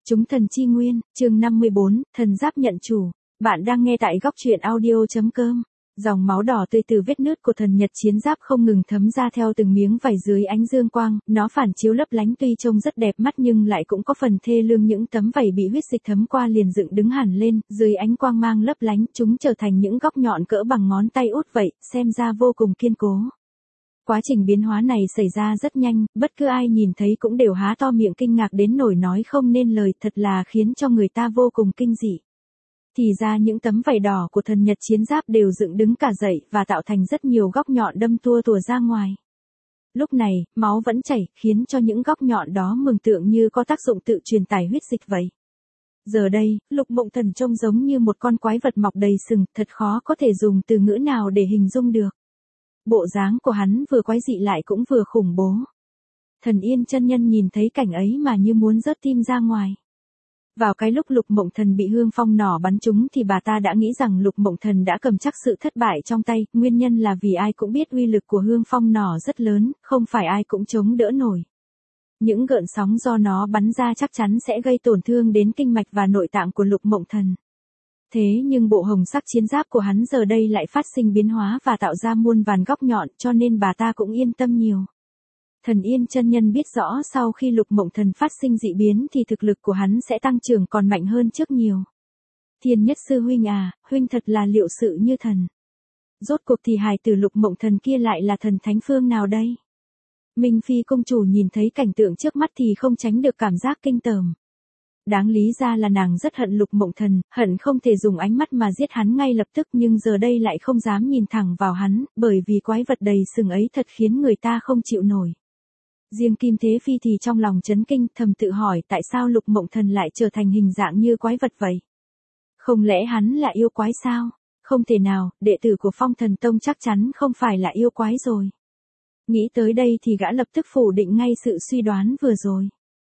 Chúng thần chi nguyên, chương 54, thần giáp nhận chủ. Bạn đang nghe tại góc truyện audio.com. Dòng máu đỏ tươi từ vết nứt của thần nhật chiến giáp không ngừng thấm ra theo từng miếng vảy dưới ánh dương quang, nó phản chiếu lấp lánh tuy trông rất đẹp mắt nhưng lại cũng có phần thê lương, những tấm vảy bị huyết dịch thấm qua liền dựng đứng hẳn lên, dưới ánh quang mang lấp lánh, chúng trở thành những góc nhọn cỡ bằng ngón tay út vậy, xem ra vô cùng kiên cố. Quá trình biến hóa này xảy ra rất nhanh, bất cứ ai nhìn thấy cũng đều há to miệng kinh ngạc đến nỗi nói không nên lời, thật là khiến cho người ta vô cùng kinh dị. Thì ra những tấm vảy đỏ của thần nhật chiến giáp đều dựng đứng cả dậy và tạo thành rất nhiều góc nhọn đâm tua tủa ra ngoài. Lúc này, máu vẫn chảy, khiến cho những góc nhọn đó mường tượng như có tác dụng tự truyền tải huyết dịch vậy. Giờ đây, Lục Mộng Thần trông giống như một con quái vật mọc đầy sừng, thật khó có thể dùng từ ngữ nào để hình dung được. Bộ dáng của hắn vừa quái dị lại cũng vừa khủng bố. Thần Yên chân nhân nhìn thấy cảnh ấy mà như muốn rớt tim ra ngoài. Vào cái lúc Lục Mộng Thần bị hương phong nỏ bắn trúng thì bà ta đã nghĩ rằng Lục Mộng Thần đã cầm chắc sự thất bại trong tay, nguyên nhân là vì ai cũng biết uy lực của hương phong nỏ rất lớn, không phải ai cũng chống đỡ nổi. Những gợn sóng do nó bắn ra chắc chắn sẽ gây tổn thương đến kinh mạch và nội tạng của Lục Mộng Thần. Thế nhưng bộ hồng sắc chiến giáp của hắn giờ đây lại phát sinh biến hóa và tạo ra muôn vàn góc nhọn, cho nên bà ta cũng yên tâm nhiều. Thần Yên chân nhân biết rõ sau khi Lục Mộng Thần phát sinh dị biến thì thực lực của hắn sẽ tăng trưởng còn mạnh hơn trước nhiều. Thiên Nhất sư huynh à, huynh thật là liệu sự như thần. Rốt cuộc thì hài tử Lục Mộng Thần kia lại là thần thánh phương nào đây? Minh Phi công chủ nhìn thấy cảnh tượng trước mắt thì không tránh được cảm giác kinh tởm. Đáng lý ra là nàng rất hận Lục Mộng Thần, hận không thể dùng ánh mắt mà giết hắn ngay lập tức, nhưng giờ đây lại không dám nhìn thẳng vào hắn, bởi vì quái vật đầy sừng ấy thật khiến người ta không chịu nổi. Riêng Kim Thế Phi thì trong lòng chấn kinh, thầm tự hỏi tại sao Lục Mộng Thần lại trở thành hình dạng như quái vật vậy? Không lẽ hắn là yêu quái sao? Không thể nào, đệ tử của Phong Thần Tông chắc chắn không phải là yêu quái rồi. Nghĩ tới đây thì gã lập tức phủ định ngay sự suy đoán vừa rồi.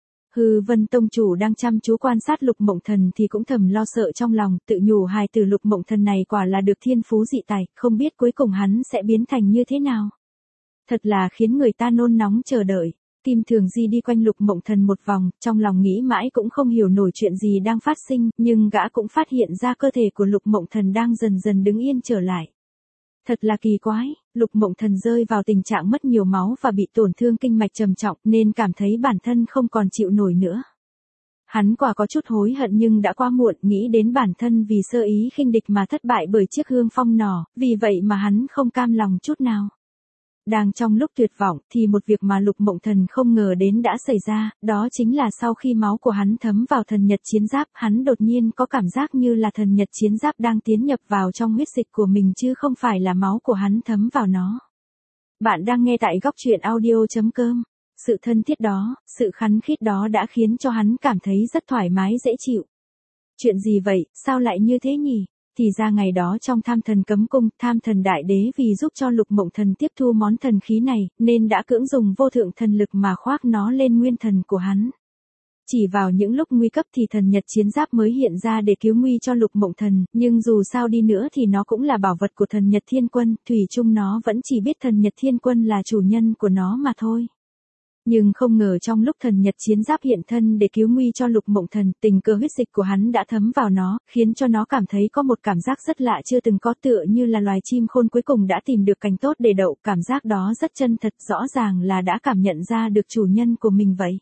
Hư Vân Tông chủ đang chăm chú quan sát Lục Mộng Thần thì cũng thầm lo sợ trong lòng, tự nhủ hài tử Lục Mộng Thần này quả là được thiên phú dị tài, không biết cuối cùng hắn sẽ biến thành như thế nào. Thật là khiến người ta nôn nóng chờ đợi. Kim Thường Di đi quanh Lục Mộng Thần một vòng, trong lòng nghĩ mãi cũng không hiểu nổi chuyện gì đang phát sinh, nhưng gã cũng phát hiện ra cơ thể của Lục Mộng Thần đang dần dần đứng yên trở lại. Thật là kỳ quái, Lục Mộng Thần rơi vào tình trạng mất nhiều máu và bị tổn thương kinh mạch trầm trọng nên cảm thấy bản thân không còn chịu nổi nữa. Hắn quả có chút hối hận nhưng đã quá muộn, nghĩ đến bản thân vì sơ ý khinh địch mà thất bại bởi chiếc hương phong nỏ, vì vậy mà hắn không cam lòng chút nào. Đang trong lúc tuyệt vọng thì một việc mà Lục Mộng Thần không ngờ đến đã xảy ra, đó chính là sau khi máu của hắn thấm vào thần nhật chiến giáp, hắn đột nhiên có cảm giác như là thần nhật chiến giáp đang tiến nhập vào trong huyết dịch của mình chứ không phải là máu của hắn thấm vào nó. Bạn đang nghe tại góc truyện audio.com. Sự thân thiết đó, sự khăng khít đó đã khiến cho hắn cảm thấy rất thoải mái dễ chịu. Chuyện gì vậy, sao lại như thế nhỉ? Thì ra ngày đó trong Tham Thần Cấm Cung, Tham Thần Đại Đế vì giúp cho Lục Mộng Thần tiếp thu món thần khí này, nên đã cưỡng dùng vô thượng thần lực mà khoác nó lên nguyên thần của hắn. Chỉ vào những lúc nguy cấp thì thần nhật chiến giáp mới hiện ra để cứu nguy cho Lục Mộng Thần, nhưng dù sao đi nữa thì nó cũng là bảo vật của thần nhật thiên quân, thủy chung nó vẫn chỉ biết thần nhật thiên quân là chủ nhân của nó mà thôi. Nhưng không ngờ trong lúc thần nhật chiến giáp hiện thân để cứu nguy cho Lục Mộng Thần, tình cờ huyết dịch của hắn đã thấm vào nó, khiến cho nó cảm thấy có một cảm giác rất lạ chưa từng có, tựa như là loài chim khôn cuối cùng đã tìm được cành tốt để đậu, cảm giác đó rất chân thật, rõ ràng là đã cảm nhận ra được chủ nhân của mình vậy.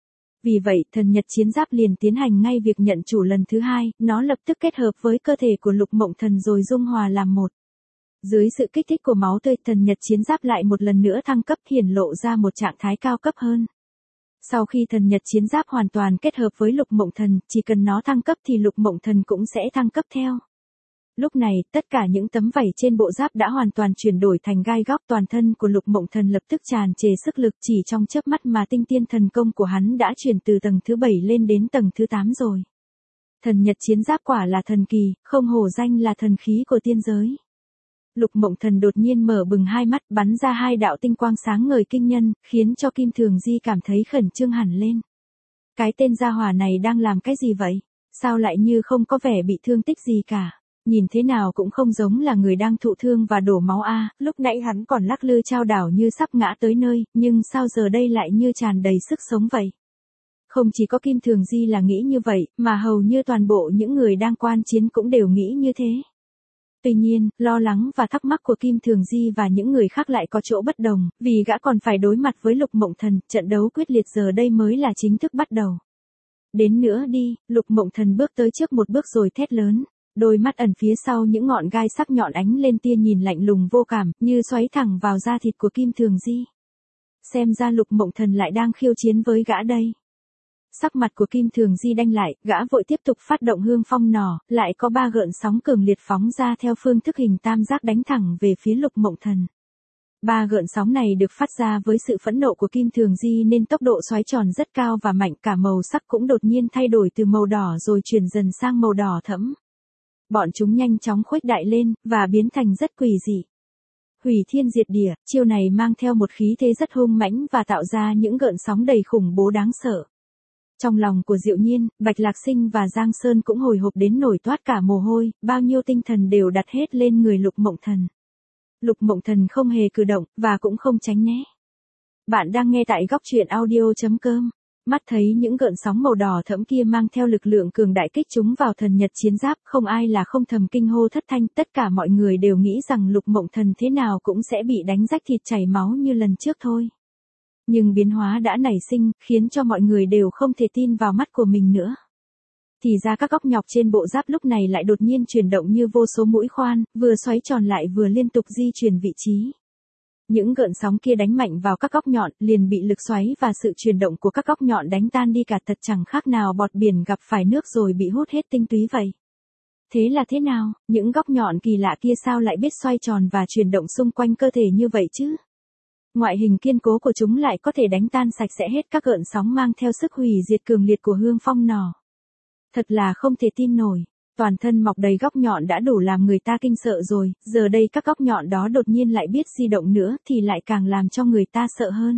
Vì vậy, thần nhật chiến giáp liền tiến hành ngay việc nhận chủ lần thứ hai, nó lập tức kết hợp với cơ thể của Lục Mộng Thần rồi dung hòa làm một. Dưới sự kích thích của máu tươi, thần nhật chiến giáp lại một lần nữa thăng cấp, hiển lộ ra một trạng thái cao cấp hơn. Sau khi thần nhật chiến giáp hoàn toàn kết hợp với Lục Mộng Thần, chỉ cần nó thăng cấp thì Lục Mộng Thần cũng sẽ thăng cấp theo. Lúc này, tất cả những tấm vảy trên bộ giáp đã hoàn toàn chuyển đổi thành gai góc, toàn thân của Lục Mộng Thần lập tức tràn trề sức lực, chỉ trong chớp mắt mà tinh tiên thần công của hắn đã chuyển từ tầng thứ 7 lên đến tầng thứ 8 rồi. Thần nhật chiến giáp quả là thần kỳ, không hổ danh là thần khí của tiên giới. Lục Mộng Thần đột nhiên mở bừng hai mắt, bắn ra hai đạo tinh quang sáng ngời kinh nhân, khiến cho Kim Thường Di cảm thấy khẩn trương hẳn lên. Cái tên gia hỏa này đang làm cái gì vậy? Sao lại như không có vẻ bị thương tích gì cả? Nhìn thế nào cũng không giống là người đang thụ thương và đổ máu a. Lúc nãy hắn còn lắc lư chao đảo như sắp ngã tới nơi, nhưng sao giờ đây lại như tràn đầy sức sống vậy? Không chỉ có Kim Thường Di là nghĩ như vậy, mà hầu như toàn bộ những người đang quan chiến cũng đều nghĩ như thế. Tuy nhiên, lo lắng và thắc mắc của Kim Thường Di và những người khác lại có chỗ bất đồng, vì gã còn phải đối mặt với Lục Mộng Thần, trận đấu quyết liệt giờ đây mới là chính thức bắt đầu. Đến nữa đi, Lục Mộng Thần bước tới trước một bước rồi thét lớn. Đôi mắt ẩn phía sau những ngọn gai sắc nhọn ánh lên tia nhìn lạnh lùng vô cảm, như xoáy thẳng vào da thịt của Kim Thường Di. Xem ra Lục Mộng Thần lại đang khiêu chiến với gã đây. Sắc mặt của Kim Thường Di đanh lại, gã vội tiếp tục phát động hương phong nỏ, lại có 3 gợn sóng cường liệt phóng ra theo phương thức hình tam giác đánh thẳng về phía Lục Mộng Thần. 3 gợn sóng này được phát ra với sự phẫn nộ của Kim Thường Di nên tốc độ xoáy tròn rất cao và mạnh, cả màu sắc cũng đột nhiên thay đổi từ màu đỏ rồi chuyển dần sang màu đỏ thẫm. Bọn chúng nhanh chóng khuếch đại lên, và biến thành rất quỷ dị. Hủy thiên diệt địa, chiêu này mang theo một khí thế rất hung mãnh và tạo ra những gợn sóng đầy khủng bố đáng sợ. Trong lòng của Diệu Nhiên, Bạch Lạc Sinh và Giang Sơn cũng hồi hộp đến nổi toát cả mồ hôi, bao nhiêu tinh thần đều đặt hết lên người Lục Mộng Thần. Lục Mộng Thần không hề cử động, và cũng không tránh né. Bạn đang nghe tại góc truyện audio.com. Mắt thấy những gợn sóng màu đỏ thẫm kia mang theo lực lượng cường đại kích chúng vào thần nhật chiến giáp, không ai là không thầm kinh hô thất thanh, tất cả mọi người đều nghĩ rằng Lục Mộng Thần thế nào cũng sẽ bị đánh rách thịt chảy máu như lần trước thôi. Nhưng biến hóa đã nảy sinh, khiến cho mọi người đều không thể tin vào mắt của mình nữa. Thì ra các góc nhọc trên bộ giáp lúc này lại đột nhiên chuyển động như vô số mũi khoan, vừa xoáy tròn lại vừa liên tục di chuyển vị trí. Những gợn sóng kia đánh mạnh vào các góc nhọn, liền bị lực xoáy và sự chuyển động của các góc nhọn đánh tan đi cả, thật chẳng khác nào bọt biển gặp phải nước rồi bị hút hết tinh túy vậy. Thế là thế nào, những góc nhọn kỳ lạ kia sao lại biết xoay tròn và chuyển động xung quanh cơ thể như vậy chứ? Ngoại hình kiên cố của chúng lại có thể đánh tan sạch sẽ hết các gợn sóng mang theo sức hủy diệt cường liệt của hương phong nỏ. Thật là không thể tin nổi. Toàn thân mọc đầy góc nhọn đã đủ làm người ta kinh sợ rồi, giờ đây các góc nhọn đó đột nhiên lại biết di động nữa thì lại càng làm cho người ta sợ hơn.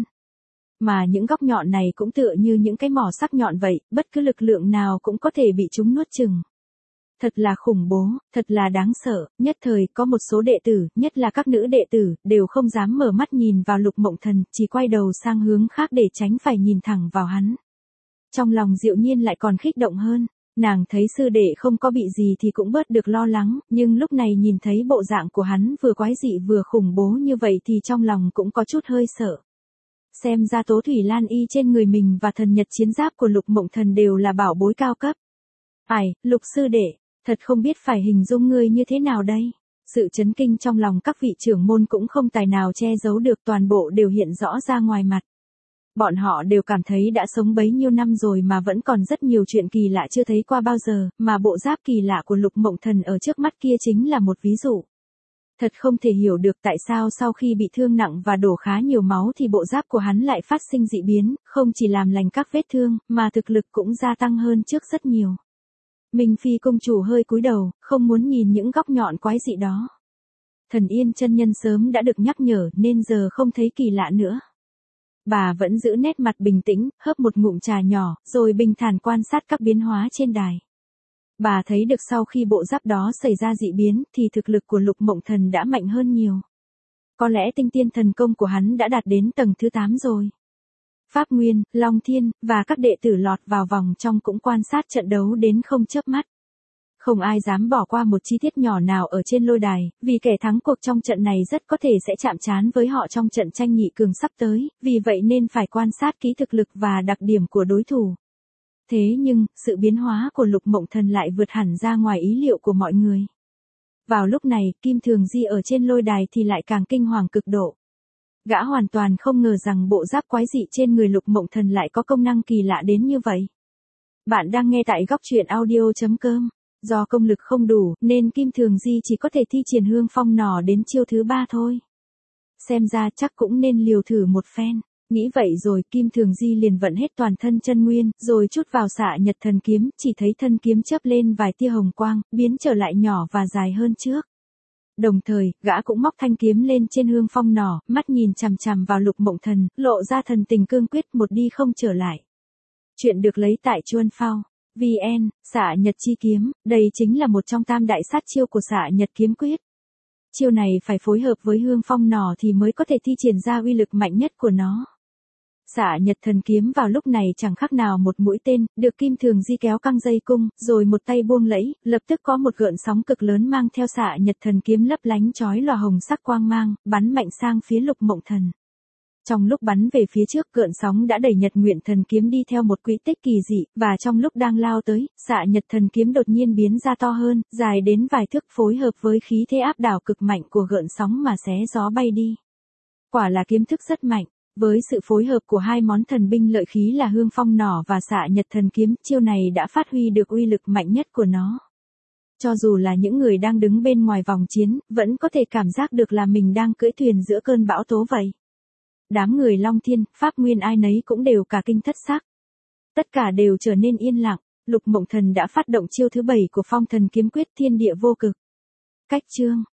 Mà những góc nhọn này cũng tựa như những cái mỏ sắc nhọn vậy, bất cứ lực lượng nào cũng có thể bị chúng nuốt chửng. Thật là khủng bố, thật là đáng sợ, nhất thời có một số đệ tử, nhất là các nữ đệ tử, đều không dám mở mắt nhìn vào Lục Mộng Thần, chỉ quay đầu sang hướng khác để tránh phải nhìn thẳng vào hắn. Trong lòng Diệu Nhiên lại còn kích động hơn. Nàng thấy sư đệ không có bị gì thì cũng bớt được lo lắng, nhưng lúc này nhìn thấy bộ dạng của hắn vừa quái dị vừa khủng bố như vậy thì trong lòng cũng có chút hơi sợ. Xem ra tố thủy lan y trên người mình và thần nhật chiến giáp của Lục Mộng Thần đều là bảo bối cao cấp. Ai, Lục sư đệ, thật không biết phải hình dung ngươi như thế nào đây. Sự chấn kinh trong lòng các vị trưởng môn cũng không tài nào che giấu được, toàn bộ đều hiện rõ ra ngoài mặt. Bọn họ đều cảm thấy đã sống bấy nhiêu năm rồi mà vẫn còn rất nhiều chuyện kỳ lạ chưa thấy qua bao giờ, mà bộ giáp kỳ lạ của Lục Mộng Thần ở trước mắt kia chính là một ví dụ. Thật không thể hiểu được tại sao sau khi bị thương nặng và đổ khá nhiều máu thì bộ giáp của hắn lại phát sinh dị biến, không chỉ làm lành các vết thương, mà thực lực cũng gia tăng hơn trước rất nhiều. Minh Phi công chủ hơi cúi đầu, không muốn nhìn những góc nhọn quái dị đó. Thần Yên chân nhân sớm đã được nhắc nhở nên giờ không thấy kỳ lạ nữa. Bà vẫn giữ nét mặt bình tĩnh, hớp một ngụm trà nhỏ, rồi bình thản quan sát các biến hóa trên đài. Bà thấy được sau khi bộ giáp đó xảy ra dị biến, thì thực lực của Lục Mộng Thần đã mạnh hơn nhiều. Có lẽ tinh tiên thần công của hắn đã đạt đến tầng thứ 8 rồi. Pháp Nguyên, Long Thiên, và các đệ tử lọt vào vòng trong cũng quan sát trận đấu đến không chớp mắt. Không ai dám bỏ qua một chi tiết nhỏ nào ở trên lôi đài, vì kẻ thắng cuộc trong trận này rất có thể sẽ chạm trán với họ trong trận tranh nghị cường sắp tới, vì vậy nên phải quan sát kỹ thực lực và đặc điểm của đối thủ. Thế nhưng, sự biến hóa của Lục Mộng Thần lại vượt hẳn ra ngoài ý liệu của mọi người. Vào lúc này, Kim Thường Di ở trên lôi đài thì lại càng kinh hoàng cực độ. Gã hoàn toàn không ngờ rằng bộ giáp quái dị trên người Lục Mộng Thần lại có công năng kỳ lạ đến như vậy. Bạn đang nghe tại góc truyện audio.com. Do công lực không đủ, nên Kim Thường Di chỉ có thể thi triển hương phong nỏ đến chiêu thứ 3 thôi. Xem ra chắc cũng nên liều thử một phen. Nghĩ vậy rồi, Kim Thường Di liền vận hết toàn thân chân nguyên, rồi chút vào xạ nhật thần kiếm, chỉ thấy thân kiếm chớp lên vài tia hồng quang, biến trở lại nhỏ và dài hơn trước. Đồng thời, gã cũng móc thanh kiếm lên trên hương phong nỏ, mắt nhìn chằm chằm vào Lục Mộng Thần, lộ ra thần tình cương quyết, một đi không trở lại. Chuyện được lấy tại Chuan Phao. VN, xạ nhật chi kiếm, đây chính là một trong tam đại sát chiêu của xạ nhật kiếm quyết. Chiêu này phải phối hợp với hương phong nỏ thì mới có thể thi triển ra uy lực mạnh nhất của nó. Xạ Nhật Thần Kiếm vào lúc này chẳng khác nào một mũi tên, được Kim Thường Di kéo căng dây cung, rồi một tay buông lẫy, lập tức có một gợn sóng cực lớn mang theo Xạ Nhật Thần Kiếm lấp lánh chói lòa hồng sắc quang mang, bắn mạnh sang phía Lục Mộng Thần. Trong lúc bắn về phía trước, gợn sóng đã đẩy Nhật Nguyện Thần Kiếm đi theo một quỹ tích kỳ dị, và trong lúc đang lao tới, Xạ Nhật Thần Kiếm đột nhiên biến ra to hơn, dài đến vài thước, phối hợp với khí thế áp đảo cực mạnh của gợn sóng mà xé gió bay đi. Quả là kiếm thức rất mạnh. Với sự phối hợp của hai món thần binh lợi khí là Hương Phong Nỏ và Xạ Nhật Thần Kiếm, chiêu này đã phát huy được uy lực mạnh nhất của nó. Cho dù là những người đang đứng bên ngoài vòng chiến, vẫn có thể cảm giác được là mình đang cưỡi thuyền giữa cơn bão tố vậy. Đám người Long Thiên, Pháp Nguyên ai nấy cũng đều cả kinh thất sắc. Tất cả đều trở nên yên lặng, Lục Mộng Thần đã phát động chiêu thứ 7 của Phong Thần Kiếm Quyết, Thiên Địa Vô Cực. Cách chương